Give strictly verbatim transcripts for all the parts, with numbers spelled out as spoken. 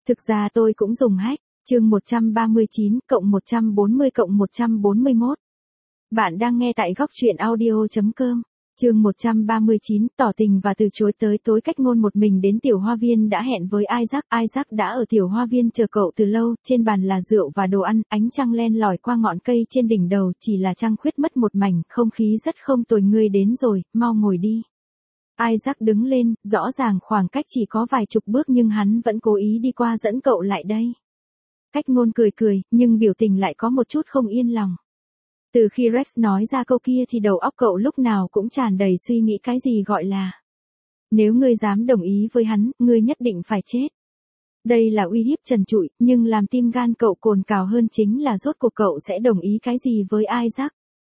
Thực ra tôi cũng dùng hack. Chương một trăm ba mươi chín cộng một trăm bốn mươi cộng một trăm bốn mươi mốt. Bạn đang nghe tại góc truyện audio.com. Chương một trăm ba mươi chín, tỏ tình và từ chối tới tối. Cách Ngôn một mình đến tiểu hoa viên đã hẹn với Isaac. Isaac đã ở tiểu hoa viên chờ cậu từ lâu, trên bàn là rượu và đồ ăn, ánh trăng len lỏi qua ngọn cây trên đỉnh đầu, chỉ là trăng khuyết mất một mảnh, không khí rất không tồi. Ngươi đến rồi, mau ngồi đi. Isaac đứng lên, rõ ràng khoảng cách chỉ có vài chục bước nhưng hắn vẫn cố ý đi qua dẫn cậu lại đây. Cách Ngôn cười cười, nhưng biểu tình lại có một chút không yên lòng. Từ khi Rex nói ra câu kia thì đầu óc cậu lúc nào cũng tràn đầy suy nghĩ cái gì gọi là: nếu ngươi dám đồng ý với hắn, ngươi nhất định phải chết. Đây là uy hiếp trần trụi, nhưng làm tim gan cậu cồn cào hơn chính là rốt cuộc cậu sẽ đồng ý cái gì với Isaac.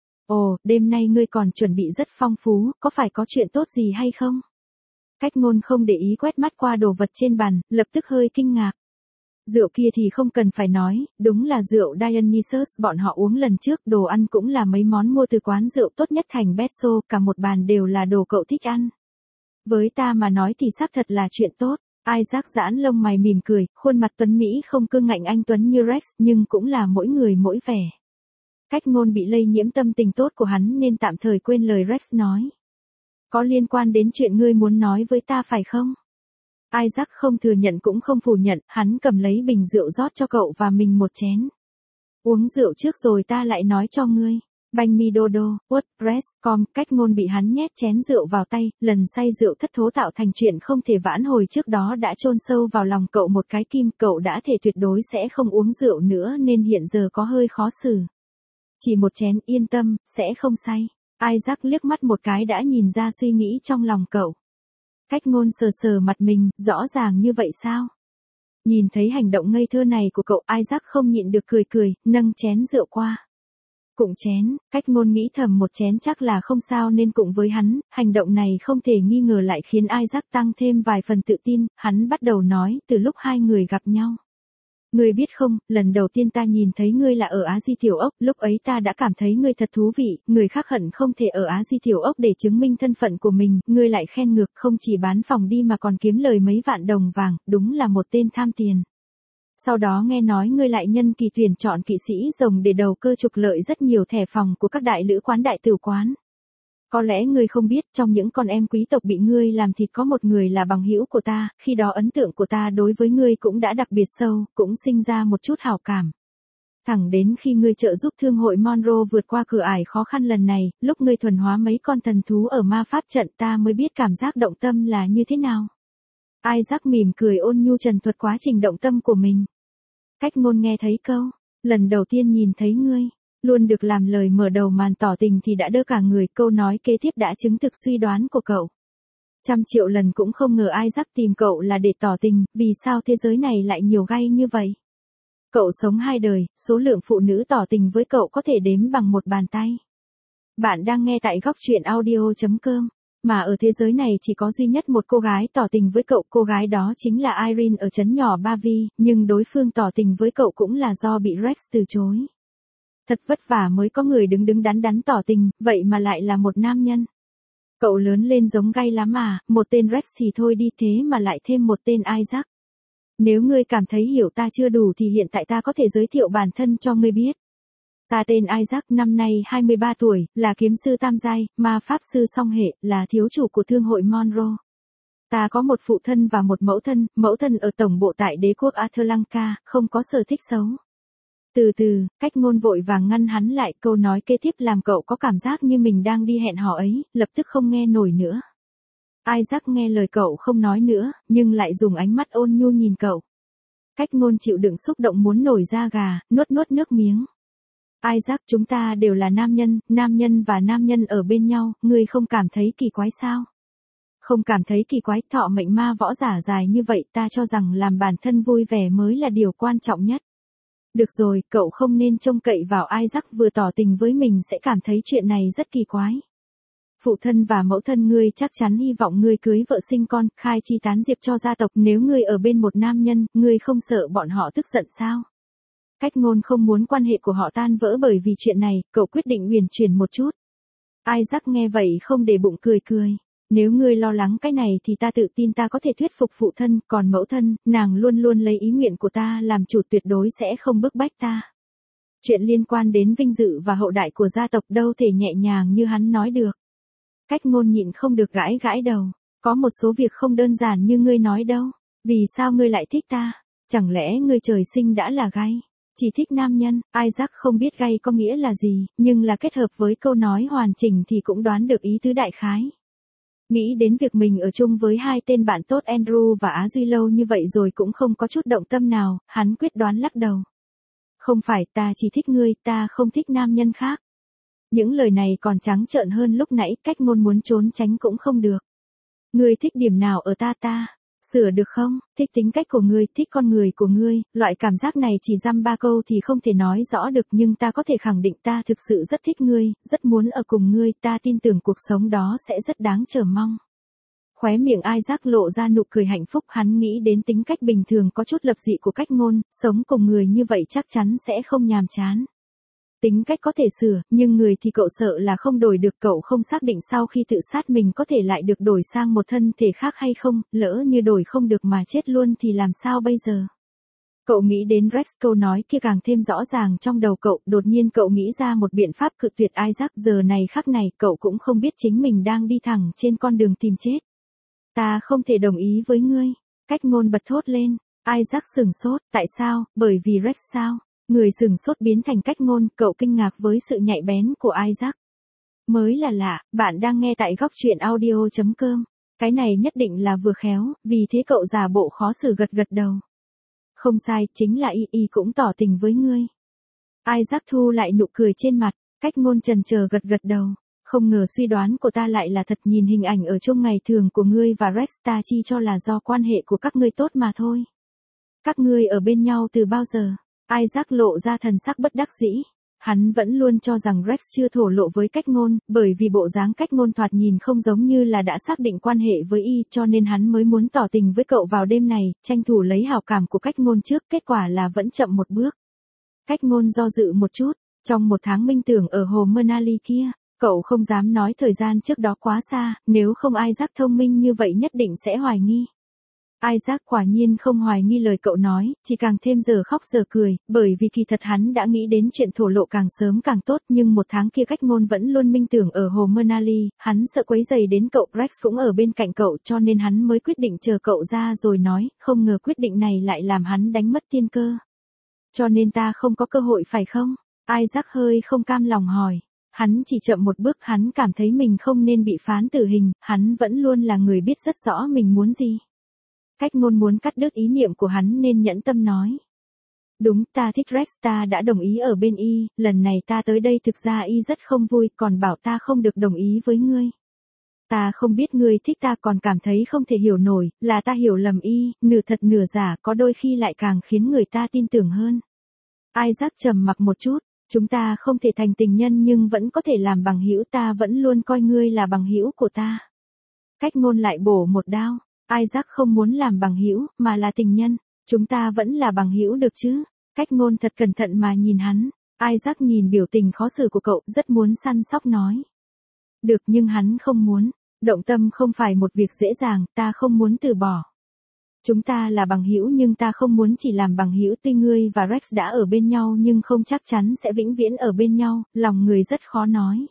Ồ, đêm nay ngươi còn chuẩn bị rất phong phú, có phải có chuyện tốt gì hay không? Cách Ngôn không để ý quét mắt qua đồ vật trên bàn, lập tức hơi kinh ngạc. Rượu kia thì không cần phải nói, đúng là rượu Dionysus bọn họ uống lần trước, đồ ăn cũng là mấy món mua từ quán rượu tốt nhất thành Besso, cả một bàn đều là đồ cậu thích ăn. Với ta mà nói thì xác thật là chuyện tốt. Isaac giãn lông mày mỉm cười, khuôn mặt tuấn Mỹ không cương ngạnh anh tuấn như Rex, nhưng cũng là mỗi người mỗi vẻ. Cách Ngôn bị lây nhiễm tâm tình tốt của hắn nên tạm thời quên lời Rex nói. Có liên quan đến chuyện ngươi muốn nói với ta phải không? Isaac không thừa nhận cũng không phủ nhận, hắn cầm lấy bình rượu rót cho cậu và mình một chén. Uống rượu trước rồi ta lại nói cho ngươi. Banh mi dodo, WordPress chấm com. Cách Ngôn bị hắn nhét chén rượu vào tay, lần say rượu thất thố tạo thành chuyện không thể vãn hồi trước đó đã chôn sâu vào lòng cậu một cái kim, cậu đã thể tuyệt đối sẽ không uống rượu nữa nên hiện giờ có hơi khó xử. Chỉ một chén, yên tâm, sẽ không say. Isaac liếc mắt một cái đã nhìn ra suy nghĩ trong lòng cậu. Cách Ngôn sờ sờ mặt mình, rõ ràng như vậy sao? Nhìn thấy hành động ngây thơ này của cậu, Isaac không nhịn được cười cười, nâng chén rượu qua. Cụng chén, Cách Ngôn nghĩ thầm một chén chắc là không sao nên cụng với hắn, hành động này không thể nghi ngờ lại khiến Isaac tăng thêm vài phần tự tin, hắn bắt đầu nói từ lúc hai người gặp nhau. Ngươi biết không, lần đầu tiên ta nhìn thấy ngươi là ở Á Di Tiểu Ốc, lúc ấy ta đã cảm thấy ngươi thật thú vị, người khác hận không thể ở Á Di Tiểu Ốc để chứng minh thân phận của mình, ngươi lại khen ngược, không chỉ bán phòng đi mà còn kiếm lời mấy vạn đồng vàng, đúng là một tên tham tiền. Sau đó nghe nói ngươi lại nhân kỳ tuyển chọn kỵ sĩ rồng để đầu cơ trục lợi rất nhiều thẻ phòng của các đại lữ quán đại tử quán. Có lẽ ngươi không biết, trong những con em quý tộc bị ngươi làm thịt có một người là bằng hữu của ta, khi đó ấn tượng của ta đối với ngươi cũng đã đặc biệt sâu, cũng sinh ra một chút hảo cảm. Thẳng đến khi ngươi trợ giúp thương hội Monroe vượt qua cửa ải khó khăn lần này, lúc ngươi thuần hóa mấy con thần thú ở ma pháp trận ta mới biết cảm giác động tâm là như thế nào. Isaac mỉm cười ôn nhu trần thuật quá trình động tâm của mình. Cách Ngôn nghe thấy câu, lần đầu tiên nhìn thấy ngươi, luôn được làm lời mở đầu màn tỏ tình thì đã đơ cả người, câu nói kế tiếp đã chứng thực suy đoán của cậu. Trăm triệu lần cũng không ngờ Isaac tìm cậu là để tỏ tình, vì sao thế giới này lại nhiều gay như vậy? Cậu sống hai đời, số lượng phụ nữ tỏ tình với cậu có thể đếm bằng một bàn tay. Bạn đang nghe tại góc truyện audio com. Mà ở thế giới này chỉ có duy nhất một cô gái tỏ tình với cậu, cô gái đó chính là Irene ở trấn nhỏ Bavi, nhưng đối phương tỏ tình với cậu cũng là do bị Rex từ chối. Thật vất vả mới có người đứng đứng đắn đắn tỏ tình, vậy mà lại là một nam nhân. Cậu lớn lên giống gay lắm à, một tên Rex thì thôi đi thế mà lại thêm một tên Isaac. Nếu ngươi cảm thấy hiểu ta chưa đủ thì hiện tại ta có thể giới thiệu bản thân cho ngươi biết. Ta tên Isaac, năm nay hai mươi ba tuổi, là kiếm sư tam giai, ma pháp sư song hệ, là thiếu chủ của thương hội Monroe. Ta có một phụ thân và một mẫu thân, mẫu thân ở tổng bộ tại đế quốc Atlantica, không có sở thích xấu. Từ từ, Cách Ngôn vội vàng ngăn hắn lại, câu nói kế tiếp làm cậu có cảm giác như mình đang đi hẹn hò ấy, lập tức không nghe nổi nữa. Isaac nghe lời cậu không nói nữa, nhưng lại dùng ánh mắt ôn nhu nhìn cậu. Cách Ngôn chịu đựng xúc động muốn nổi da gà, nuốt nuốt nước miếng. Isaac, chúng ta đều là nam nhân, nam nhân và nam nhân ở bên nhau, ngươi không cảm thấy kỳ quái sao? Không cảm thấy kỳ quái, thọ mệnh ma võ giả dài như vậy, ta cho rằng làm bản thân vui vẻ mới là điều quan trọng nhất. Được rồi, cậu không nên trông cậy vào Isaac vừa tỏ tình với mình sẽ cảm thấy chuyện này rất kỳ quái. Phụ thân và mẫu thân ngươi chắc chắn hy vọng ngươi cưới vợ sinh con, khai chi tán diệp cho gia tộc, nếu ngươi ở bên một nam nhân, ngươi không sợ bọn họ tức giận sao? Cách Ngôn không muốn quan hệ của họ tan vỡ bởi vì chuyện này, cậu quyết định uyển chuyển một chút. Isaac nghe vậy không để bụng cười cười. Nếu ngươi lo lắng cái này thì ta tự tin ta có thể thuyết phục phụ thân, còn mẫu thân, nàng luôn luôn lấy ý nguyện của ta làm chủ, tuyệt đối sẽ không bức bách ta. Chuyện liên quan đến vinh dự và hậu đại của gia tộc đâu thể nhẹ nhàng như hắn nói được. Cách Ngôn nhịn không được gãi gãi đầu. Có một số việc không đơn giản như ngươi nói đâu. Vì sao ngươi lại thích ta? Chẳng lẽ ngươi trời sinh đã là gay? Chỉ thích nam nhân? Isaac không biết gay có nghĩa là gì, nhưng là kết hợp với câu nói hoàn chỉnh thì cũng đoán được ý tứ đại khái. Nghĩ đến việc mình ở chung với hai tên bạn tốt Andrew và Á Duy lâu như vậy rồi cũng không có chút động tâm nào, hắn quyết đoán lắc đầu. Không phải, ta chỉ thích ngươi, ta không thích nam nhân khác. Những lời này còn trắng trợn hơn lúc nãy, Cách Ngôn muốn trốn tránh cũng không được. Ngươi thích điểm nào ở ta ta? Sửa được không? Thích tính cách của ngươi, thích con người của ngươi, loại cảm giác này chỉ dăm ba câu thì không thể nói rõ được, nhưng ta có thể khẳng định ta thực sự rất thích ngươi, rất muốn ở cùng ngươi, ta tin tưởng cuộc sống đó sẽ rất đáng chờ mong. Khóe miệng Isaac lộ ra nụ cười hạnh phúc, hắn nghĩ đến tính cách bình thường có chút lập dị của Cách Ngôn, sống cùng người như vậy chắc chắn sẽ không nhàm chán. Tính cách có thể sửa, nhưng người thì cậu sợ là không đổi được, cậu không xác định sau khi tự sát mình có thể lại được đổi sang một thân thể khác hay không, lỡ như đổi không được mà chết luôn thì làm sao bây giờ? Cậu nghĩ đến Rex, câu nói kia càng thêm rõ ràng trong đầu cậu, đột nhiên cậu nghĩ ra một biện pháp cự tuyệt Isaac, giờ này khắc này cậu cũng không biết chính mình đang đi thẳng trên con đường tìm chết. Ta không thể đồng ý với ngươi. Cách Ngôn bật thốt lên. Isaac sửng sốt, tại sao, bởi vì Rex sao? Người sửng sốt biến thành Cách Ngôn, cậu kinh ngạc với sự nhạy bén của Isaac. Mới là lạ, bạn đang nghe tại góc truyện audio chấm com. Cái này nhất định là vừa khéo, vì thế cậu giả bộ khó xử gật gật đầu. Không sai, chính là y y cũng tỏ tình với ngươi. Isaac thu lại nụ cười trên mặt, Cách Ngôn chần chờ gật gật đầu. Không ngờ suy đoán của ta lại là thật, nhìn hình ảnh ở chung ngày thường của ngươi và Rex ta chi cho là do quan hệ của các ngươi tốt mà thôi. Các ngươi ở bên nhau từ bao giờ? Isaac lộ ra thần sắc bất đắc dĩ. Hắn vẫn luôn cho rằng Rex chưa thổ lộ với Cách Ngôn, bởi vì bộ dáng Cách Ngôn thoạt nhìn không giống như là đã xác định quan hệ với y, cho nên hắn mới muốn tỏ tình với cậu vào đêm này, tranh thủ lấy hảo cảm của Cách Ngôn trước, kết quả là vẫn chậm một bước. Cách Ngôn do dự một chút, trong một tháng minh tưởng ở hồ Manali kia, cậu không dám nói thời gian trước đó quá xa, nếu không Isaac thông minh như vậy nhất định sẽ hoài nghi. Isaac quả nhiên không hoài nghi lời cậu nói, chỉ càng thêm giờ khóc giờ cười, bởi vì kỳ thật hắn đã nghĩ đến chuyện thổ lộ càng sớm càng tốt, nhưng một tháng kia Cách Ngôn vẫn luôn minh tưởng ở hồ Manali, hắn sợ quấy rầy đến cậu, Rex cũng ở bên cạnh cậu, cho nên hắn mới quyết định chờ cậu ra rồi nói, không ngờ quyết định này lại làm hắn đánh mất tiên cơ. Cho nên ta không có cơ hội phải không? Isaac hơi không cam lòng hỏi. Hắn chỉ chậm một bước, hắn cảm thấy mình không nên bị phán tử hình, hắn vẫn luôn là người biết rất rõ mình muốn gì. Cách Ngôn muốn cắt đứt ý niệm của hắn nên nhẫn tâm nói. Đúng, ta thích Rex, ta đã đồng ý ở bên y, lần này ta tới đây thực ra y rất không vui, còn bảo ta không được đồng ý với ngươi. Ta không biết ngươi thích ta, còn cảm thấy không thể hiểu nổi, là ta hiểu lầm y, nửa thật nửa giả, có đôi khi lại càng khiến người ta tin tưởng hơn. Isaac trầm mặc một chút. Chúng ta không thể thành tình nhân nhưng vẫn có thể làm bằng hữu, ta vẫn luôn coi ngươi là bằng hữu của ta. Cách Ngôn lại bổ một đao. Isaac không muốn làm bằng hữu, mà là tình nhân. Chúng ta vẫn là bằng hữu được chứ? Cách Ngôn thật cẩn thận mà nhìn hắn. Isaac nhìn biểu tình khó xử của cậu, rất muốn săn sóc nói. Được, nhưng hắn không muốn. Động tâm không phải một việc dễ dàng, ta không muốn từ bỏ. Chúng ta là bằng hữu nhưng ta không muốn chỉ làm bằng hữu, tuy ngươi và Rex đã ở bên nhau nhưng không chắc chắn sẽ vĩnh viễn ở bên nhau, lòng người rất khó nói.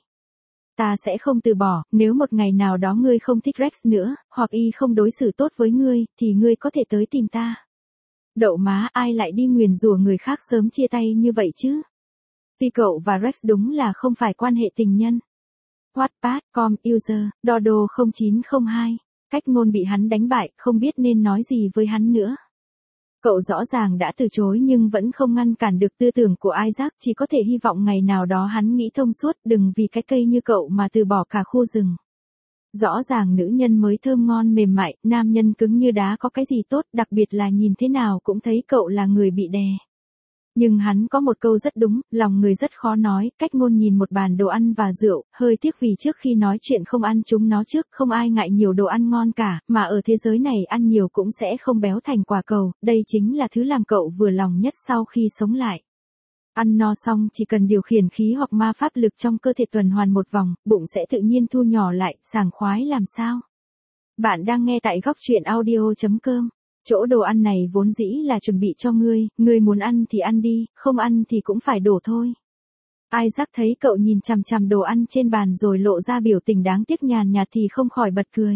Ta sẽ không từ bỏ, nếu một ngày nào đó ngươi không thích Rex nữa, hoặc y không đối xử tốt với ngươi, thì ngươi có thể tới tìm ta. Đậu má, ai lại đi nguyền rủa người khác sớm chia tay như vậy chứ? Tuy cậu và Rex đúng là không phải quan hệ tình nhân. Wattpad chấm com user, Dodo không chín không hai. Cách Ngôn bị hắn đánh bại, không biết nên nói gì với hắn nữa. Cậu rõ ràng đã từ chối nhưng vẫn không ngăn cản được tư tưởng của Isaac, chỉ có thể hy vọng ngày nào đó hắn nghĩ thông suốt, đừng vì cái cây như cậu mà từ bỏ cả khu rừng. Rõ ràng nữ nhân mới thơm ngon mềm mại, nam nhân cứng như đá có cái gì tốt, đặc biệt là nhìn thế nào cũng thấy cậu là người bị đè. Nhưng hắn có một câu rất đúng, lòng người rất khó nói. Cách Ngôn nhìn một bàn đồ ăn và rượu, hơi tiếc vì trước khi nói chuyện không ăn chúng nó trước, không ai ngại nhiều đồ ăn ngon cả, mà ở thế giới này ăn nhiều cũng sẽ không béo thành quả cầu, đây chính là thứ làm cậu vừa lòng nhất sau khi sống lại. Ăn no xong chỉ cần điều khiển khí hoặc ma pháp lực trong cơ thể tuần hoàn một vòng, bụng sẽ tự nhiên thu nhỏ lại, sảng khoái làm sao. Bạn đang nghe tại góc truyện audio chấm com. Chỗ đồ ăn này vốn dĩ là chuẩn bị cho ngươi, ngươi muốn ăn thì ăn đi, không ăn thì cũng phải đổ thôi. Isaac thấy cậu nhìn chằm chằm đồ ăn trên bàn rồi lộ ra biểu tình đáng tiếc nhàn nhạt thì không khỏi bật cười.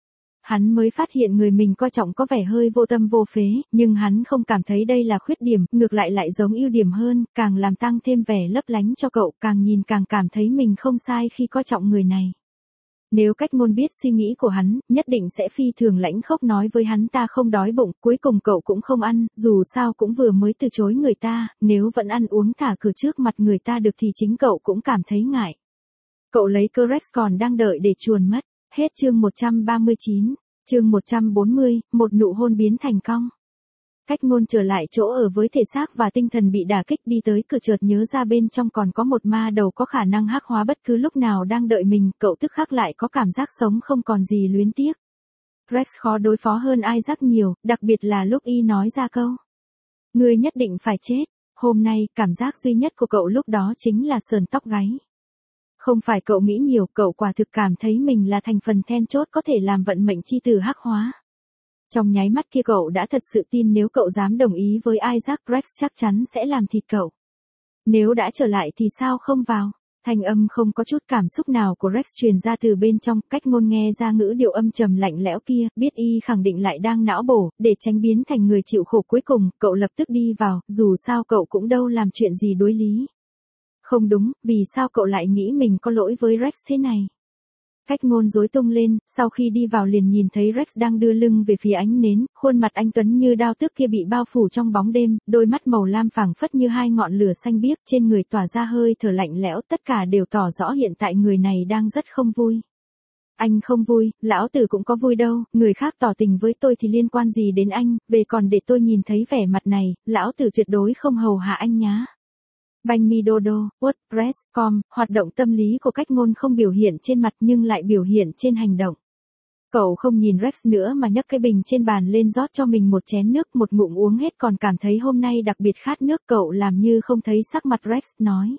Hắn mới phát hiện người mình coi trọng có vẻ hơi vô tâm vô phế, nhưng hắn không cảm thấy đây là khuyết điểm, ngược lại lại giống ưu điểm hơn, càng làm tăng thêm vẻ lấp lánh cho cậu, càng nhìn càng cảm thấy mình không sai khi coi trọng người này. Nếu cách ngôn biết suy nghĩ của hắn, nhất định sẽ phi thường lãnh khốc nói với hắn ta không đói bụng, cuối cùng cậu cũng không ăn, dù sao cũng vừa mới từ chối người ta, nếu vẫn ăn uống thả cửa trước mặt người ta được thì chính cậu cũng cảm thấy ngại. Cậu lấy cơ Rex còn đang đợi để chuồn mất. Hết chương một trăm ba mươi chín, chương một trăm bốn mươi, một nụ hôn biến thành cong. Cách ngôn trở lại chỗ ở với thể xác và tinh thần bị đả kích đi tới cửa chợt nhớ ra bên trong còn có một ma đầu có khả năng hắc hóa bất cứ lúc nào đang đợi mình, cậu tức khắc lại có cảm giác sống không còn gì luyến tiếc. Rex khó đối phó hơn Isaac nhiều, đặc biệt là lúc y nói ra câu. Ngươi nhất định phải chết, hôm nay cảm giác duy nhất của cậu lúc đó chính là sờn tóc gáy. Không phải cậu nghĩ nhiều, cậu quả thực cảm thấy mình là thành phần then chốt có thể làm vận mệnh chi tử hắc hóa. Trong nháy mắt kia cậu đã thật sự tin nếu cậu dám đồng ý với Isaac, Rex chắc chắn sẽ làm thịt cậu. Nếu đã trở lại thì sao không vào? Thanh âm không có chút cảm xúc nào của Rex truyền ra từ bên trong, cách ngôn nghe ra ngữ điệu âm trầm lạnh lẽo kia, biết y khẳng định lại đang não bổ, để tránh biến thành người chịu khổ cuối cùng, cậu lập tức đi vào, dù sao cậu cũng đâu làm chuyện gì đối lý. Không đúng, vì sao cậu lại nghĩ mình có lỗi với Rex thế này? Cách ngôn rối tung lên, sau khi đi vào liền nhìn thấy Rex đang đưa lưng về phía ánh nến, khuôn mặt anh tuấn như đao tước kia bị bao phủ trong bóng đêm, đôi mắt màu lam phảng phất như hai ngọn lửa xanh biếc, trên người tỏa ra hơi thở lạnh lẽo, tất cả đều tỏ rõ hiện tại người này đang rất không vui. Anh không vui, lão tử cũng có vui đâu, người khác tỏ tình với tôi thì liên quan gì đến anh, về còn để tôi nhìn thấy vẻ mặt này, lão tử tuyệt đối không hầu hạ anh nhá. Banh mi đô đô, WordPress chấm com, hoạt động tâm lý của cách ngôn không biểu hiện trên mặt nhưng lại biểu hiện trên hành động. Cậu không nhìn Rex nữa mà nhấc cái bình trên bàn lên rót cho mình một chén nước, một ngụm uống hết còn cảm thấy hôm nay đặc biệt khát nước, cậu làm như không thấy sắc mặt Rex, nói.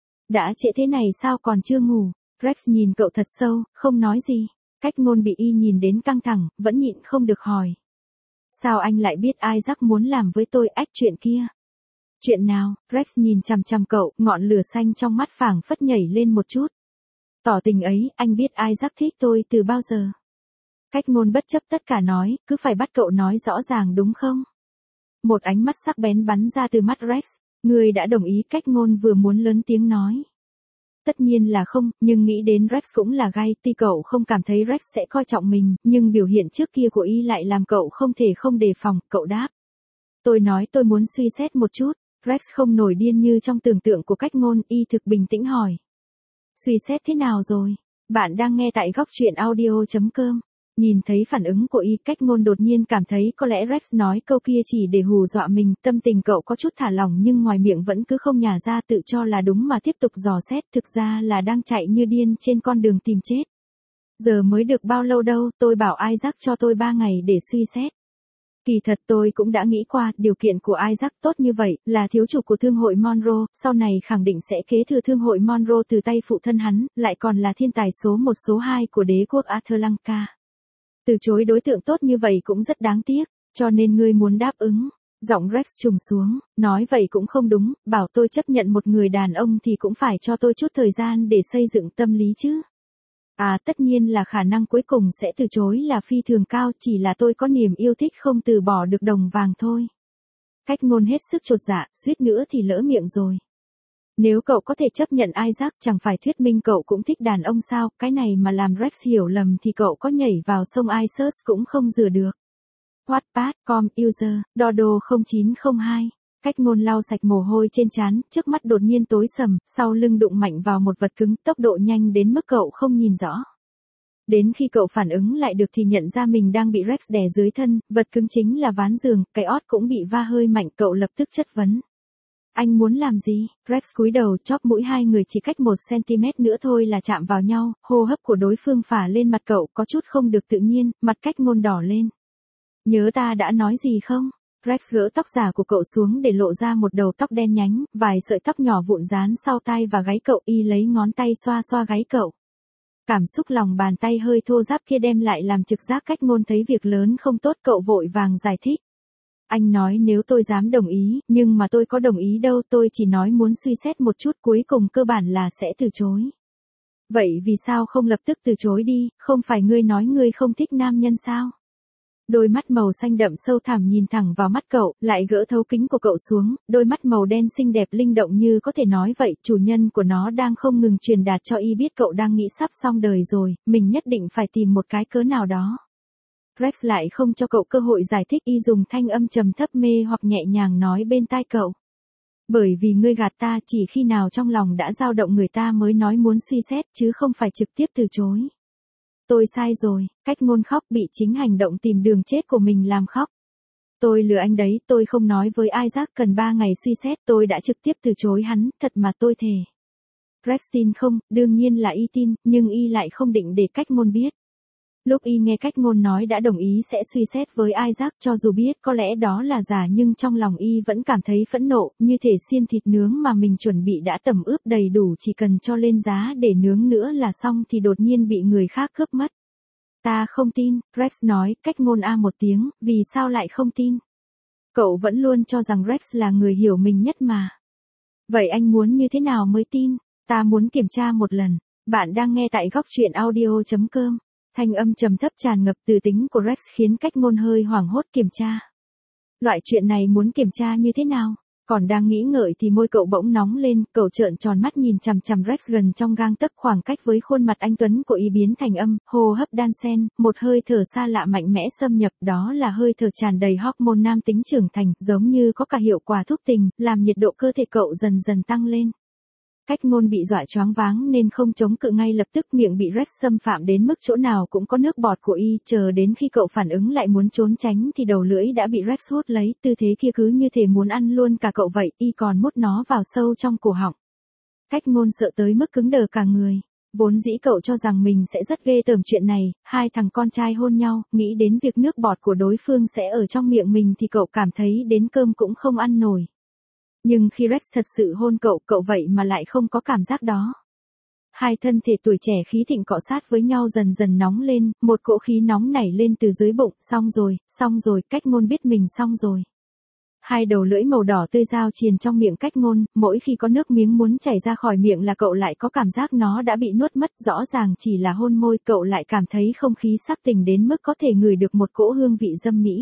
Đã trễ thế này sao còn chưa ngủ? Rex nhìn cậu thật sâu, không nói gì. Cách ngôn bị y nhìn đến căng thẳng, vẫn nhịn không được hỏi. Sao anh lại biết Isaac muốn làm với tôi ách chuyện kia? Chuyện nào? Rex nhìn chằm chằm cậu, ngọn lửa xanh trong mắt phảng phất nhảy lên một chút. Tỏ tình ấy, anh biết Isaac thích tôi từ bao giờ? Cách ngôn bất chấp tất cả nói, cứ phải bắt cậu nói rõ ràng đúng không? Một ánh mắt sắc bén bắn ra từ mắt Rex, người đã đồng ý, cách ngôn vừa muốn lớn tiếng nói. Tất nhiên là không, nhưng nghĩ đến Rex cũng là gai, tuy cậu không cảm thấy Rex sẽ coi trọng mình, nhưng biểu hiện trước kia của y lại làm cậu không thể không đề phòng, cậu đáp. Tôi nói tôi muốn suy xét một chút. Rex không nổi điên như trong tưởng tượng của cách ngôn, y thực bình tĩnh hỏi. Suy xét thế nào rồi? Bạn đang nghe tại góc truyện audio chấm com. Nhìn thấy phản ứng của y, cách ngôn đột nhiên cảm thấy có lẽ Rex nói câu kia chỉ để hù dọa mình, tâm tình cậu có chút thả lỏng nhưng ngoài miệng vẫn cứ không nhả ra, tự cho là đúng mà tiếp tục dò xét, thực ra là đang chạy như điên trên con đường tìm chết. Giờ mới được bao lâu đâu, tôi bảo Isaac cho tôi ba ngày để suy xét. Kỳ thật tôi cũng đã nghĩ qua, điều kiện của Isaac tốt như vậy, là thiếu chủ của thương hội Monroe, sau này khẳng định sẽ kế thừa thương hội Monroe từ tay phụ thân hắn, lại còn là thiên tài số một số hai của đế quốc Atlanca. Từ chối đối tượng tốt như vậy cũng rất đáng tiếc, cho nên ngươi muốn đáp ứng. Giọng Rex trùng xuống, nói vậy cũng không đúng, bảo tôi chấp nhận một người đàn ông thì cũng phải cho tôi chút thời gian để xây dựng tâm lý chứ. À, tất nhiên là khả năng cuối cùng sẽ từ chối là phi thường cao, chỉ là tôi có niềm yêu thích không từ bỏ được đồng vàng thôi. Cách ngôn hết sức chột dạ, suýt nữa thì lỡ miệng rồi. Nếu cậu có thể chấp nhận Isaac, chẳng phải thuyết minh cậu cũng thích đàn ông sao, cái này mà làm Rex hiểu lầm thì cậu có nhảy vào sông Isus cũng không rửa được. Wattpad chấm com, user, Dodo không chín không hai. Cách ngôn lau sạch mồ hôi trên trán, trước mắt đột nhiên tối sầm, sau lưng đụng mạnh vào một vật cứng, tốc độ nhanh đến mức cậu không nhìn rõ. Đến khi cậu phản ứng lại được thì nhận ra mình đang bị Rex đè dưới thân, vật cứng chính là ván giường, cái ót cũng bị va hơi mạnh, cậu lập tức chất vấn. Anh muốn làm gì? Rex cúi đầu, chóp mũi hai người chỉ cách một xăng-ti-mét nữa thôi là chạm vào nhau, hô hấp của đối phương phả lên mặt cậu có chút không được tự nhiên, mặt cách ngôn đỏ lên. Nhớ ta đã nói gì không? Rex gỡ tóc giả của cậu xuống để lộ ra một đầu tóc đen nhánh, vài sợi tóc nhỏ vụn dán sau tai và gáy cậu, y lấy ngón tay xoa xoa gáy cậu. Cảm xúc lòng bàn tay hơi thô ráp kia đem lại làm trực giác cách ngôn thấy việc lớn không tốt, cậu vội vàng giải thích. Anh nói nếu tôi dám đồng ý, nhưng mà tôi có đồng ý đâu, tôi chỉ nói muốn suy xét một chút, cuối cùng cơ bản là sẽ từ chối. Vậy vì sao không lập tức từ chối đi, không phải ngươi nói ngươi không thích nam nhân sao? Đôi mắt màu xanh đậm sâu thẳm nhìn thẳng vào mắt cậu, lại gỡ thấu kính của cậu xuống, đôi mắt màu đen xinh đẹp linh động như có thể nói vậy, chủ nhân của nó đang không ngừng truyền đạt cho y biết cậu đang nghĩ sắp xong đời rồi, mình nhất định phải tìm một cái cớ nào đó. Rex lại không cho cậu cơ hội giải thích, y dùng thanh âm trầm thấp mê hoặc nhẹ nhàng nói bên tai cậu. Bởi vì ngươi gạt ta, chỉ khi nào trong lòng đã dao động người ta mới nói muốn suy xét, chứ không phải trực tiếp từ chối. Tôi sai rồi, cách ngôn khóc, bị chính hành động tìm đường chết của mình làm khóc. Tôi lừa anh đấy, tôi không nói với Isaac cần ba ngày suy xét, tôi đã trực tiếp từ chối hắn, thật mà tôi thề. Rex tin không, đương nhiên là y tin, nhưng y lại không định để cách ngôn biết. Lúc y nghe cách ngôn nói đã đồng ý sẽ suy xét với Isaac, cho dù biết có lẽ đó là giả nhưng trong lòng y vẫn cảm thấy phẫn nộ, như thể xiên thịt nướng mà mình chuẩn bị đã tẩm ướp đầy đủ, chỉ cần cho lên giá để nướng nữa là xong thì đột nhiên bị người khác cướp mất. Ta không tin, Rex nói, cách ngôn a một tiếng, vì sao lại không tin? Cậu vẫn luôn cho rằng Rex là người hiểu mình nhất mà. Vậy anh muốn như thế nào mới tin? Ta muốn kiểm tra một lần. Bạn đang nghe tại góc truyện audio chấm com. Thanh âm trầm thấp tràn ngập từ tính của Rex khiến cách ngôn hơi hoảng hốt. Kiểm tra. Loại chuyện này muốn kiểm tra như thế nào? Còn đang nghĩ ngợi thì môi cậu bỗng nóng lên, cậu trợn tròn mắt nhìn chằm chằm Rex gần trong gang tấc, khoảng cách với khuôn mặt anh tuấn của y biến thành âm, hô hấp đan xen, một hơi thở xa lạ mạnh mẽ xâm nhập, đó là hơi thở tràn đầy hormone nam tính trưởng thành, giống như có cả hiệu quả thúc tình, làm nhiệt độ cơ thể cậu dần dần tăng lên. Cách ngôn bị dọa choáng váng nên không chống cự ngay lập tức, miệng bị Rex xâm phạm đến mức chỗ nào cũng có nước bọt của y, chờ đến khi cậu phản ứng lại muốn trốn tránh thì đầu lưỡi đã bị Rex hút lấy, tư thế kia cứ như thể muốn ăn luôn cả cậu vậy, y còn mút nó vào sâu trong cổ họng. Cách ngôn sợ tới mức cứng đờ cả người. Vốn dĩ cậu cho rằng mình sẽ rất ghê tởm chuyện này, hai thằng con trai hôn nhau, nghĩ đến việc nước bọt của đối phương sẽ ở trong miệng mình thì cậu cảm thấy đến cơm cũng không ăn nổi. Nhưng khi Rex thật sự hôn cậu, cậu vậy mà lại không có cảm giác đó. Hai thân thể tuổi trẻ khí thịnh cọ sát với nhau dần dần nóng lên, một cỗ khí nóng nảy lên từ dưới bụng, xong rồi, xong rồi, cách ngôn biết mình xong rồi. Hai đầu lưỡi màu đỏ tươi dao triền trong miệng cách ngôn, mỗi khi có nước miếng muốn chảy ra khỏi miệng là cậu lại có cảm giác nó đã bị nuốt mất, rõ ràng chỉ là hôn môi, cậu lại cảm thấy không khí sắp tỉnh đến mức có thể ngửi được một cỗ hương vị dâm mỹ.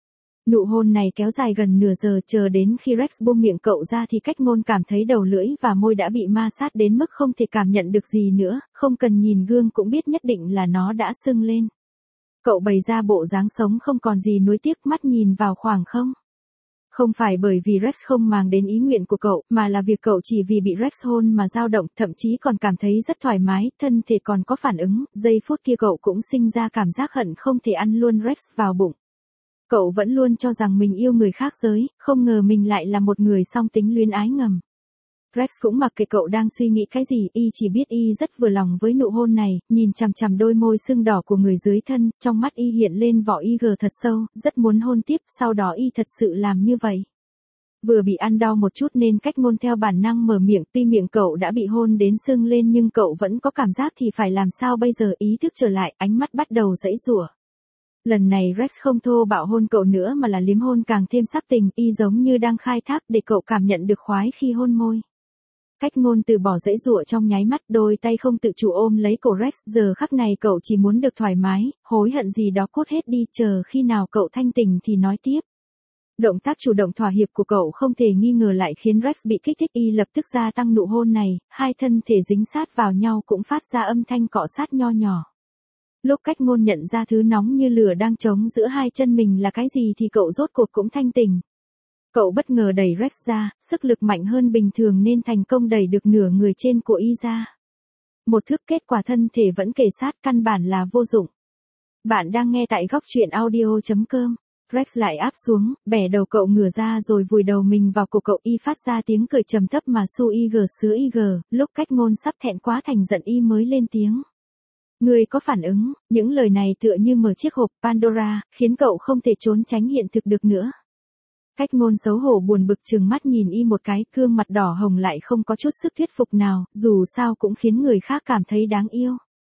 Nụ hôn này kéo dài gần nửa giờ, chờ đến khi Rex buông miệng cậu ra thì cách ngôn cảm thấy đầu lưỡi và môi đã bị ma sát đến mức không thể cảm nhận được gì nữa, không cần nhìn gương cũng biết nhất định là nó đã sưng lên. Cậu bày ra bộ dáng sống không còn gì nuối tiếc, mắt nhìn vào khoảng không. Không phải bởi vì Rex không màng đến ý nguyện của cậu, mà là việc cậu chỉ vì bị Rex hôn mà dao động, thậm chí còn cảm thấy rất thoải mái, thân thể còn có phản ứng, giây phút kia cậu cũng sinh ra cảm giác hận không thể ăn luôn Rex vào bụng. Cậu vẫn luôn cho rằng mình yêu người khác giới, không ngờ mình lại là một người song tính luyến ái ngầm. Rex cũng mặc kệ cậu đang suy nghĩ cái gì, y chỉ biết y rất vừa lòng với nụ hôn này, nhìn chằm chằm đôi môi sưng đỏ của người dưới thân, trong mắt y hiện lên vỏ y gờ thật sâu, rất muốn hôn tiếp, sau đó y thật sự làm như vậy. Vừa bị ăn đau một chút nên cách ngôn theo bản năng mở miệng, tuy miệng cậu đã bị hôn đến sưng lên nhưng cậu vẫn có cảm giác thì phải làm sao bây giờ, ý thức trở lại, ánh mắt bắt đầu giãy giụa. Lần này Rex không thô bạo hôn cậu nữa mà là liếm hôn càng thêm sắc tình, y giống như đang khai thác để cậu cảm nhận được khoái khi hôn môi. Cách ngôn từ bỏ giãy giụa trong nháy mắt, đôi tay không tự chủ ôm lấy cổ Rex, giờ khắc này cậu chỉ muốn được thoải mái, hối hận gì đó cút hết đi, chờ khi nào cậu thanh tỉnh thì nói tiếp. Động tác chủ động thỏa hiệp của cậu không thể nghi ngờ lại khiến Rex bị kích thích, y lập tức gia tăng nụ hôn này, hai thân thể dính sát vào nhau cũng phát ra âm thanh cọ sát nho nhỏ. Lúc cách ngôn nhận ra thứ nóng như lửa đang trống giữa hai chân mình là cái gì thì cậu rốt cuộc cũng thanh tỉnh. Cậu bất ngờ đẩy Rex ra, sức lực mạnh hơn bình thường nên thành công đẩy được nửa người trên của y ra. Một thước, kết quả thân thể vẫn kề sát, căn bản là vô dụng. Bạn đang nghe tại góc truyện audio chấm com. Rex lại áp xuống, bẻ đầu cậu ngửa ra rồi vùi đầu mình vào cổ cậu, y phát ra tiếng cười trầm thấp mà su y gờ sứa y gờ, lúc cách ngôn sắp thẹn quá thành giận y mới lên tiếng. Người có phản ứng, những lời này tựa như mở chiếc hộp Pandora, khiến cậu không thể trốn tránh hiện thực được nữa. Cách ngôn xấu hổ buồn bực trừng mắt nhìn y một cái, gương mặt đỏ hồng lại không có chút sức thuyết phục nào, dù sao cũng khiến người khác cảm thấy đáng yêu.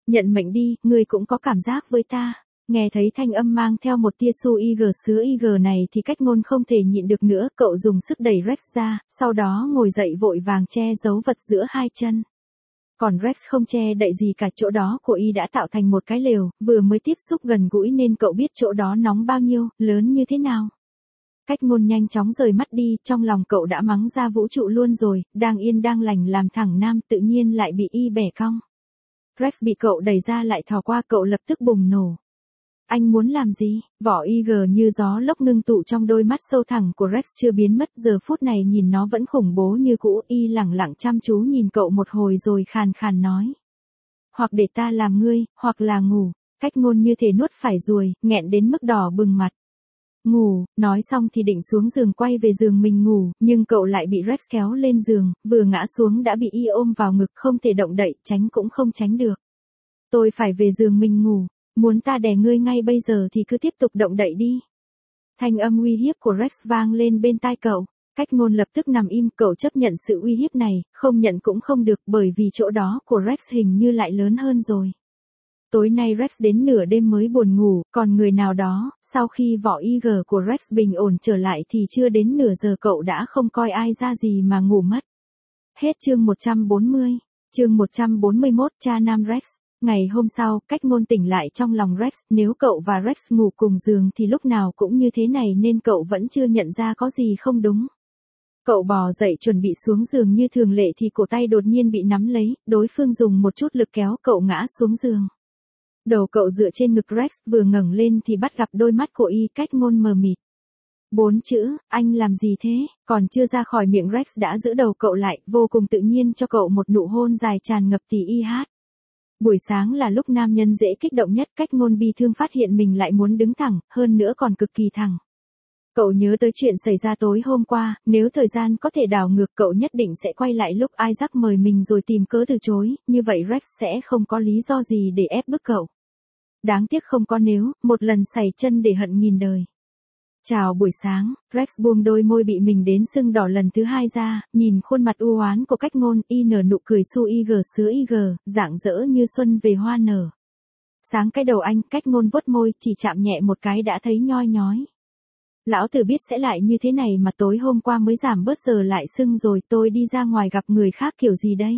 Nhận mệnh đi, ngươi cũng có cảm giác với ta. Nghe thấy thanh âm mang theo một tia su ig sứa ig này thì Cách Ngôn không thể nhịn được nữa, cậu dùng sức đẩy Rex ra, sau đó ngồi dậy vội vàng che giấu vật giữa hai chân. Còn Rex không che đậy gì cả, chỗ đó của y đã tạo thành một cái lều, vừa mới tiếp xúc gần gũi nên cậu biết chỗ đó nóng bao nhiêu, lớn như thế nào. Cách Ngôn nhanh chóng rời mắt đi, trong lòng cậu đã mắng ra vũ trụ luôn rồi, đang yên đang lành làm thẳng nam tự nhiên lại bị y bẻ cong. Rex bị cậu đẩy ra lại thò qua, cậu lập tức bùng nổ. Anh muốn làm gì? Vỏ i giê như gió lốc ngưng tụ trong đôi mắt sâu thẳm của Rex chưa biến mất, giờ phút này nhìn nó vẫn khủng bố như cũ. Y lẳng lặng chăm chú nhìn cậu một hồi rồi khàn khàn nói. Hoặc để ta làm ngươi, hoặc là ngủ. Cách Ngôn như thể nuốt phải ruồi, nghẹn đến mức đỏ bừng mặt. Ngủ, nói xong thì định xuống giường quay về giường mình ngủ, nhưng cậu lại bị Rex kéo lên giường, vừa ngã xuống đã bị y ôm vào ngực, không thể động đậy, tránh cũng không tránh được. Tôi phải về giường mình ngủ. Muốn ta đè ngươi ngay bây giờ thì cứ tiếp tục động đậy đi. Thanh âm uy hiếp của Rex vang lên bên tai cậu. Cách Ngôn lập tức nằm im, cậu chấp nhận sự uy hiếp này, không nhận cũng không được bởi vì chỗ đó của Rex hình như lại lớn hơn rồi. Tối nay Rex đến nửa đêm mới buồn ngủ, còn người nào đó, sau khi vỏ i giê của Rex bình ổn trở lại thì chưa đến nửa giờ cậu đã không coi ai ra gì mà ngủ mất. Hết chương một trăm bốn mươi. Chương một trăm bốn mươi mốt, cha nam Rex. Ngày hôm sau, Cách Ngôn tỉnh lại trong lòng Rex, nếu cậu và Rex ngủ cùng giường thì lúc nào cũng như thế này nên cậu vẫn chưa nhận ra có gì không đúng. Cậu bò dậy chuẩn bị xuống giường như thường lệ thì cổ tay đột nhiên bị nắm lấy, đối phương dùng một chút lực kéo cậu ngã xuống giường. Đầu cậu dựa trên ngực Rex, vừa ngẩng lên thì bắt gặp đôi mắt của y. Cách Ngôn mờ mịt. Bốn chữ, anh làm gì thế? Còn chưa ra khỏi miệng Rex đã giữ đầu cậu lại, vô cùng tự nhiên cho cậu một nụ hôn dài tràn ngập tỉ y hát. Buổi sáng là lúc nam nhân dễ kích động nhất, Cách Ngôn bi thương phát hiện mình lại muốn đứng thẳng, hơn nữa còn cực kỳ thẳng. Cậu nhớ tới chuyện xảy ra tối hôm qua, nếu thời gian có thể đảo ngược cậu nhất định sẽ quay lại lúc Isaac mời mình rồi tìm cớ từ chối, như vậy Rex sẽ không có lý do gì để ép bức cậu. Đáng tiếc không có nếu, một lần sảy chân để hận nghìn đời. Chào buổi sáng, Rex buông đôi môi bị mình đến sưng đỏ lần thứ hai ra, nhìn khuôn mặt u oán của Cách Ngôn, y nở nụ cười su ig sứa ig, rạng rỡ như xuân về hoa nở. Sáng cái đầu anh, Cách Ngôn vuốt môi, chỉ chạm nhẹ một cái đã thấy nhoi nhói. Lão tử biết sẽ lại như thế này mà tối hôm qua mới giảm bớt giờ lại sưng rồi, tôi đi ra ngoài gặp người khác kiểu gì đây?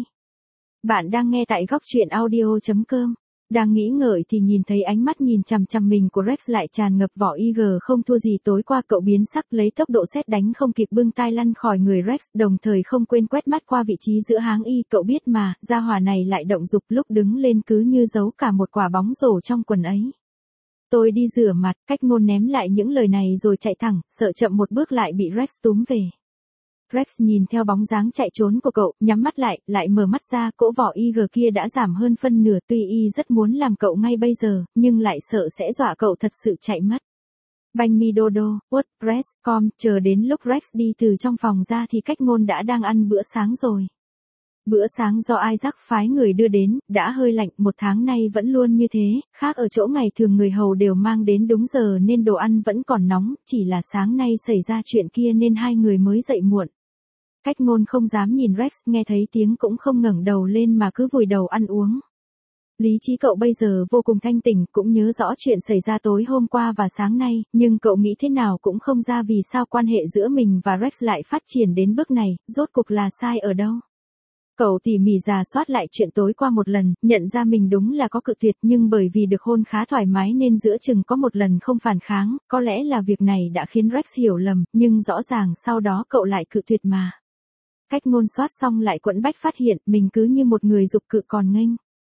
Bạn đang nghe tại góc truyện audio chấm com. Đang nghĩ ngợi thì nhìn thấy ánh mắt nhìn chằm chằm mình của Rex lại tràn ngập vỏ i giê không thua gì tối qua cậu biến sắc lấy tốc độ sét đánh không kịp bưng tay lăn khỏi người Rex, đồng thời không quên quét mắt qua vị trí giữa háng y, cậu biết mà, gia hỏa này lại động dục lúc đứng lên cứ như giấu cả một quả bóng rổ trong quần ấy. Tôi đi rửa mặt, Cách Ngôn ném lại những lời này rồi chạy thẳng, sợ chậm một bước lại bị Rex túm về. Rex nhìn theo bóng dáng chạy trốn của cậu, nhắm mắt lại, lại mở mắt ra, cỗ vỏ i giê kia đã giảm hơn phân nửa, tuy y rất muốn làm cậu ngay bây giờ, nhưng lại sợ sẽ dọa cậu thật sự chạy mất. Banh mi đô đô, WordPress chấm com, chờ đến lúc Rex đi từ trong phòng ra thì Cách Ngôn đã đang ăn bữa sáng rồi. Bữa sáng do Isaac phái người đưa đến, đã hơi lạnh, một tháng nay vẫn luôn như thế, khác ở chỗ ngày thường người hầu đều mang đến đúng giờ nên đồ ăn vẫn còn nóng, chỉ là sáng nay xảy ra chuyện kia nên hai người mới dậy muộn. Cách Ngôn không dám nhìn Rex, nghe thấy tiếng cũng không ngẩng đầu lên mà cứ vùi đầu ăn uống. Lý trí cậu bây giờ vô cùng thanh tỉnh, cũng nhớ rõ chuyện xảy ra tối hôm qua và sáng nay, nhưng cậu nghĩ thế nào cũng không ra vì sao quan hệ giữa mình và Rex lại phát triển đến bước này, rốt cuộc là sai ở đâu. Cậu tỉ mỉ rà soát lại chuyện tối qua một lần, nhận ra mình đúng là có cự tuyệt nhưng bởi vì được hôn khá thoải mái nên giữa chừng có một lần không phản kháng, có lẽ là việc này đã khiến Rex hiểu lầm, nhưng rõ ràng sau đó cậu lại cự tuyệt mà. Cách Ngôn soát xong lại quẫn bách phát hiện mình cứ như một người dục cự còn nghênh.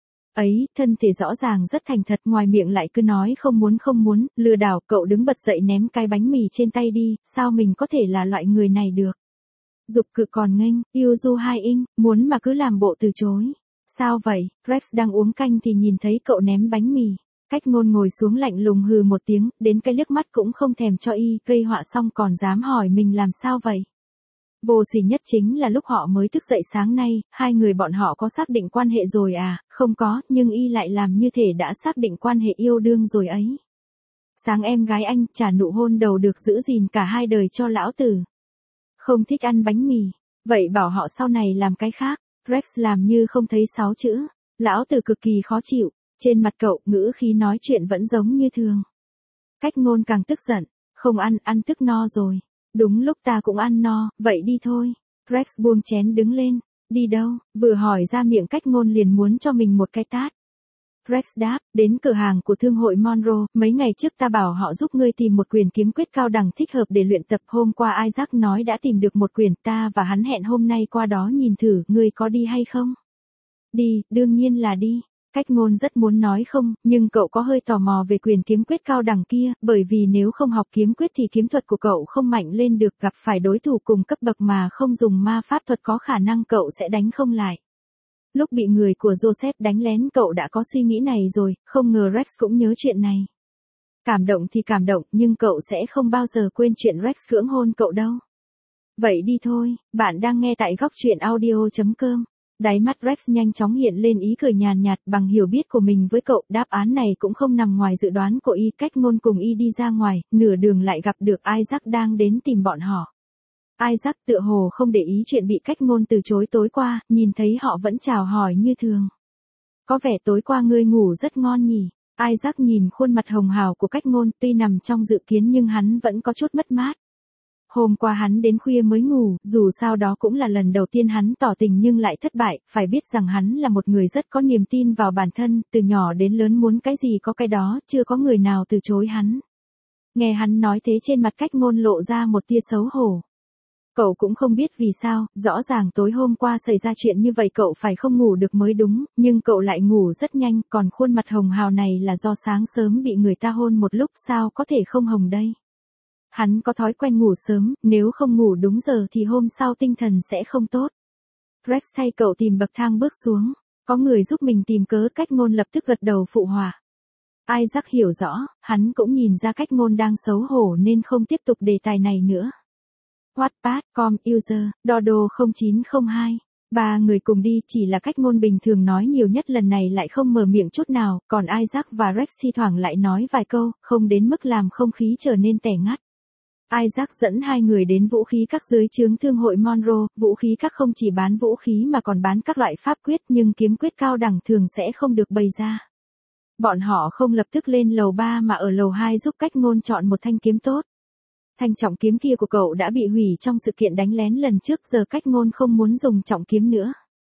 Ấy, thân thể rõ ràng rất thành thật, ngoài miệng lại cứ nói không muốn không muốn, lừa đảo, cậu đứng bật dậy ném cái bánh mì trên tay đi, sao mình có thể là loại người này được. Dục cự còn nghênh, yêu du hai inch, muốn mà cứ làm bộ từ chối. Sao vậy? Rex đang uống canh thì nhìn thấy cậu ném bánh mì. Cách Ngôn ngồi xuống lạnh lùng hừ một tiếng, đến cái liếc mắt cũng không thèm cho y, gây họa xong còn dám hỏi mình làm sao vậy. Vô sỉ nhất chính là lúc họ mới thức dậy sáng nay, hai người bọn họ có xác định quan hệ rồi à, không có, nhưng y lại làm như thể đã xác định quan hệ yêu đương rồi ấy. Sáng em gái anh trả nụ hôn đầu được giữ gìn cả hai đời cho lão tử. Không thích ăn bánh mì, vậy bảo họ sau này làm cái khác. Rex làm như không thấy sáu chữ, lão tử cực kỳ khó chịu. Trên mặt cậu, ngữ khí nói chuyện vẫn giống như thường. Cách ngôn càng tức giận. Không ăn, ăn tức no rồi. Đúng lúc ta cũng ăn no, vậy đi thôi. Rex buông chén đứng lên. Đi đâu? Vừa hỏi ra miệng cách ngôn liền muốn cho mình một cái tát. Rex đáp, đến cửa hàng của thương hội Monroe, mấy ngày trước ta bảo họ giúp ngươi tìm một quyển kiếm quyết cao đẳng thích hợp để luyện tập. Hôm qua Isaac nói đã tìm được một quyển, ta và hắn hẹn hôm nay qua đó nhìn thử, ngươi có đi hay không? Đi, đương nhiên là đi. Cách ngôn rất muốn nói không, nhưng cậu có hơi tò mò về quyền kiếm quyết cao đẳng kia, bởi vì nếu không học kiếm quyết thì kiếm thuật của cậu không mạnh lên được, gặp phải đối thủ cùng cấp bậc mà không dùng ma pháp thuật có khả năng cậu sẽ đánh không lại. Lúc bị người của Joseph đánh lén cậu đã có suy nghĩ này rồi, không ngờ Rex cũng nhớ chuyện này. Cảm động thì cảm động, nhưng cậu sẽ không bao giờ quên chuyện Rex cưỡng hôn cậu đâu. Vậy đi thôi, bạn đang nghe tại góc truyện audio.com. Đáy mắt Rex nhanh chóng hiện lên ý cười nhàn nhạt, bằng hiểu biết của mình với cậu, đáp án này cũng không nằm ngoài dự đoán của y. Cách ngôn cùng y đi ra ngoài, nửa đường lại gặp được Isaac đang đến tìm bọn họ. Isaac tựa hồ không để ý chuyện bị cách ngôn từ chối tối qua, nhìn thấy họ vẫn chào hỏi như thường. Có vẻ tối qua ngươi ngủ rất ngon nhỉ. Isaac nhìn khuôn mặt hồng hào của cách ngôn, tuy nằm trong dự kiến nhưng hắn vẫn có chút mất mát. Hôm qua hắn đến khuya mới ngủ, dù sao đó cũng là lần đầu tiên hắn tỏ tình nhưng lại thất bại, phải biết rằng hắn là một người rất có niềm tin vào bản thân, từ nhỏ đến lớn muốn cái gì có cái đó, chưa có người nào từ chối hắn. Nghe hắn nói thế trên mặt cách ngôn lộ ra một tia xấu hổ. Cậu cũng không biết vì sao, rõ ràng tối hôm qua xảy ra chuyện như vậy cậu phải không ngủ được mới đúng, nhưng cậu lại ngủ rất nhanh, còn khuôn mặt hồng hào này là do sáng sớm bị người ta hôn một lúc, sao có thể không hồng đây. Hắn có thói quen ngủ sớm, nếu không ngủ đúng giờ thì hôm sau tinh thần sẽ không tốt. Rex thay cậu tìm bậc thang bước xuống, có người giúp mình tìm cớ, cách ngôn lập tức gật đầu phụ họa. Isaac hiểu rõ, hắn cũng nhìn ra cách ngôn đang xấu hổ nên không tiếp tục đề tài này nữa. Wattpad, com, user, Dodo không chín không hai. Ba người cùng đi, chỉ là cách ngôn bình thường nói nhiều nhất, lần này lại không mở miệng chút nào, còn Isaac và Rex thi thoảng lại nói vài câu, không đến mức làm không khí trở nên tẻ ngắt. Isaac dẫn hai người đến vũ khí các dưới trướng thương hội Monroe, vũ khí các không chỉ bán vũ khí mà còn bán các loại pháp quyết, nhưng kiếm quyết cao đẳng thường sẽ không được bày ra. Bọn họ không lập tức lên lầu ba mà ở lầu hai giúp cách ngôn chọn một thanh kiếm tốt. Thanh trọng kiếm kia của cậu đã bị hủy trong sự kiện đánh lén lần trước, giờ cách ngôn không muốn dùng trọng kiếm nữa.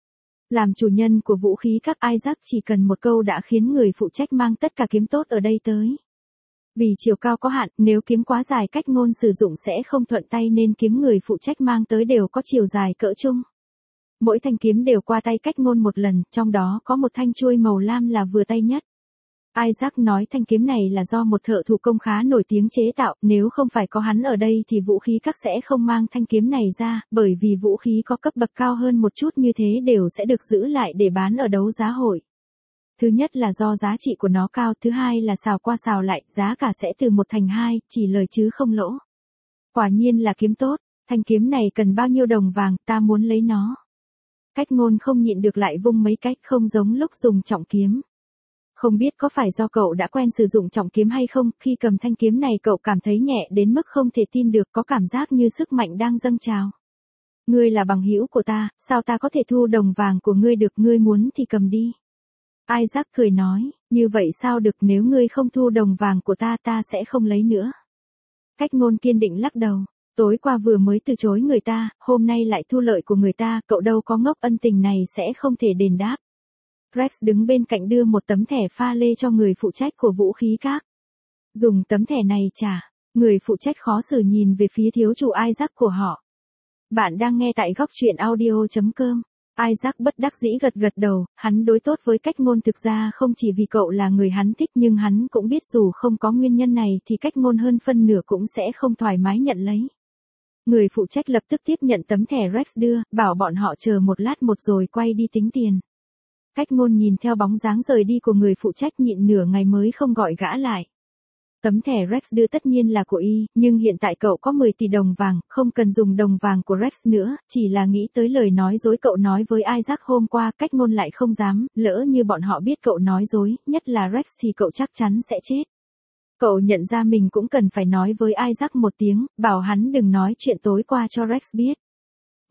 Làm chủ nhân của vũ khí các, Isaac chỉ cần một câu đã khiến người phụ trách mang tất cả kiếm tốt ở đây tới. Vì chiều cao có hạn, nếu kiếm quá dài cách ngôn sử dụng sẽ không thuận tay nên kiếm người phụ trách mang tới đều có chiều dài cỡ chung. Mỗi thanh kiếm đều qua tay cách ngôn một lần, trong đó có một thanh chuôi màu lam là vừa tay nhất. Isaac nói thanh kiếm này là do một thợ thủ công khá nổi tiếng chế tạo, nếu không phải có hắn ở đây thì vũ khí các sẽ không mang thanh kiếm này ra, bởi vì vũ khí có cấp bậc cao hơn một chút như thế đều sẽ được giữ lại để bán ở đấu giá hội. Thứ nhất là do giá trị của nó cao, thứ hai là xào qua xào lại, giá cả sẽ từ một thành hai, chỉ lời chứ không lỗ. Quả nhiên là kiếm tốt, thanh kiếm này cần bao nhiêu đồng vàng, ta muốn lấy nó. Cách ngôn không nhịn được lại vung mấy cách, không giống lúc dùng trọng kiếm. Không biết có phải do cậu đã quen sử dụng trọng kiếm hay không, khi cầm thanh kiếm này cậu cảm thấy nhẹ đến mức không thể tin được, có cảm giác như sức mạnh đang dâng trào. Ngươi là bằng hữu của ta, sao ta có thể thu đồng vàng của ngươi được, ngươi muốn thì cầm đi. Isaac cười nói, như vậy sao được, nếu ngươi không thu đồng vàng của ta ta sẽ không lấy nữa. Cách ngôn kiên định lắc đầu, tối qua vừa mới từ chối người ta, hôm nay lại thu lợi của người ta, cậu đâu có ngốc, ân tình này sẽ không thể đền đáp. Rex đứng bên cạnh đưa một tấm thẻ pha lê cho người phụ trách của vũ khí các. Dùng tấm thẻ này trả, người phụ trách khó xử nhìn về phía thiếu chủ Isaac của họ. Bạn đang nghe tại góc truyện audio.com. Isaac bất đắc dĩ gật gật đầu, hắn đối tốt với cách ngôn thực ra không chỉ vì cậu là người hắn thích, nhưng hắn cũng biết dù không có nguyên nhân này thì cách ngôn hơn phân nửa cũng sẽ không thoải mái nhận lấy. Người phụ trách lập tức tiếp nhận tấm thẻ Rex đưa, bảo bọn họ chờ một lát một rồi quay đi tính tiền. Cách ngôn nhìn theo bóng dáng rời đi của người phụ trách nhịn nửa ngày mới không gọi gã lại. Tấm thẻ Rex đưa tất nhiên là của y, nhưng hiện tại cậu có mười tỷ đồng vàng, không cần dùng đồng vàng của Rex nữa, chỉ là nghĩ tới lời nói dối cậu nói với Isaac hôm qua, cách ngôn lại không dám, lỡ như bọn họ biết cậu nói dối, nhất là Rex thì cậu chắc chắn sẽ chết. Cậu nhận ra mình cũng cần phải nói với Isaac một tiếng, bảo hắn đừng nói chuyện tối qua cho Rex biết.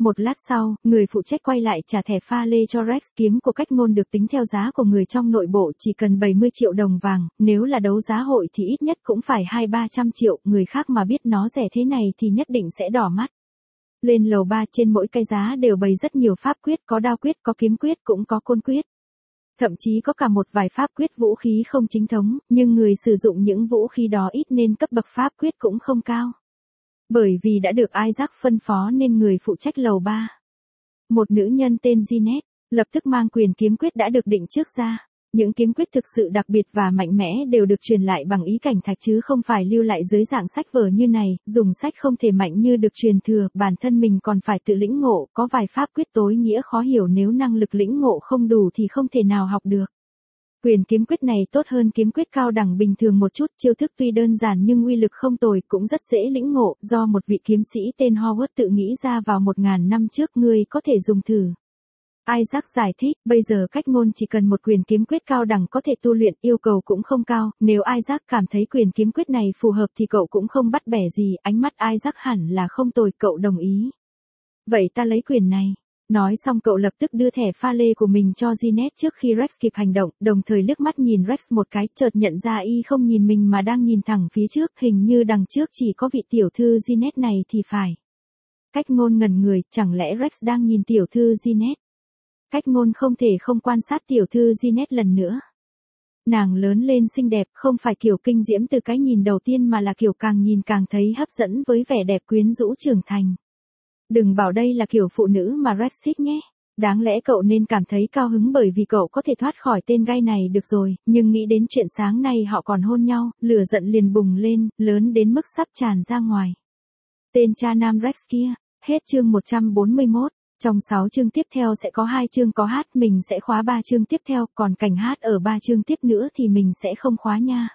Một lát sau, người phụ trách quay lại trả thẻ pha lê cho Rex. Kiếm của Cách Ngôn được tính theo giá của người trong nội bộ, chỉ cần bảy mươi triệu đồng vàng, nếu là đấu giá hội thì ít nhất cũng phải hai ba trăm triệu, người khác mà biết nó rẻ thế này thì nhất định sẽ đỏ mắt. Lên lầu ba, trên mỗi cái giá đều bày rất nhiều pháp quyết, có đao quyết, có kiếm quyết, cũng có côn quyết. Thậm chí có cả một vài pháp quyết vũ khí không chính thống, nhưng người sử dụng những vũ khí đó ít nên cấp bậc pháp quyết cũng không cao. Bởi vì đã được Isaac phân phó nên người phụ trách lầu ba, một nữ nhân tên Jeanette, lập tức mang quyền kiếm quyết đã được định trước ra. Những kiếm quyết thực sự đặc biệt và mạnh mẽ đều được truyền lại bằng ý cảnh thạch chứ không phải lưu lại dưới dạng sách vở như này, dùng sách không thể mạnh như được truyền thừa, bản thân mình còn phải tự lĩnh ngộ, có vài pháp quyết tối nghĩa khó hiểu nếu năng lực lĩnh ngộ không đủ thì không thể nào học được. Quyền kiếm quyết này tốt hơn kiếm quyết cao đẳng bình thường một chút, chiêu thức tuy đơn giản nhưng uy lực không tồi, cũng rất dễ lĩnh ngộ, do một vị kiếm sĩ tên Howard tự nghĩ ra vào một ngàn năm trước, ngươi có thể dùng thử. Isaac giải thích, bây giờ Cách Ngôn chỉ cần một quyền kiếm quyết cao đẳng có thể tu luyện, yêu cầu cũng không cao, nếu Isaac cảm thấy quyền kiếm quyết này phù hợp thì cậu cũng không bắt bẻ gì, ánh mắt Isaac hẳn là không tồi, cậu đồng ý. Vậy ta lấy quyền này. Nói xong cậu lập tức đưa thẻ pha lê của mình cho Jeanette trước khi Rex kịp hành động, đồng thời liếc mắt nhìn Rex một cái, chợt nhận ra y không nhìn mình mà đang nhìn thẳng phía trước, hình như đằng trước chỉ có vị tiểu thư Jeanette này thì phải. Cách Ngôn ngẩn người, chẳng lẽ Rex đang nhìn tiểu thư Jeanette? Cách Ngôn không thể không quan sát tiểu thư Jeanette lần nữa. Nàng lớn lên xinh đẹp, không phải kiểu kinh diễm từ cái nhìn đầu tiên mà là kiểu càng nhìn càng thấy hấp dẫn với vẻ đẹp quyến rũ trưởng thành. Đừng bảo đây là kiểu phụ nữ mà Rex thích nhé. Đáng lẽ cậu nên cảm thấy cao hứng bởi vì cậu có thể thoát khỏi tên gay này được rồi, nhưng nghĩ đến chuyện sáng nay họ còn hôn nhau, lửa giận liền bùng lên, lớn đến mức sắp tràn ra ngoài. Tên cha nam Rex kia. Hết chương một trăm bốn mươi mốt. Trong sáu chương tiếp theo sẽ có hai chương có hát, mình sẽ khóa ba chương tiếp theo, còn cảnh hát ở ba chương tiếp nữa thì mình sẽ không khóa nha.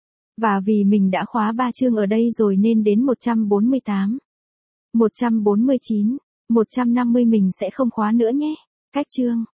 Và vì mình đã khóa ba chương ở đây rồi nên đến một trăm bốn mươi tám, một trăm bốn mươi chín, một trăm năm mươi mình sẽ không khóa nữa nhé. Cách chương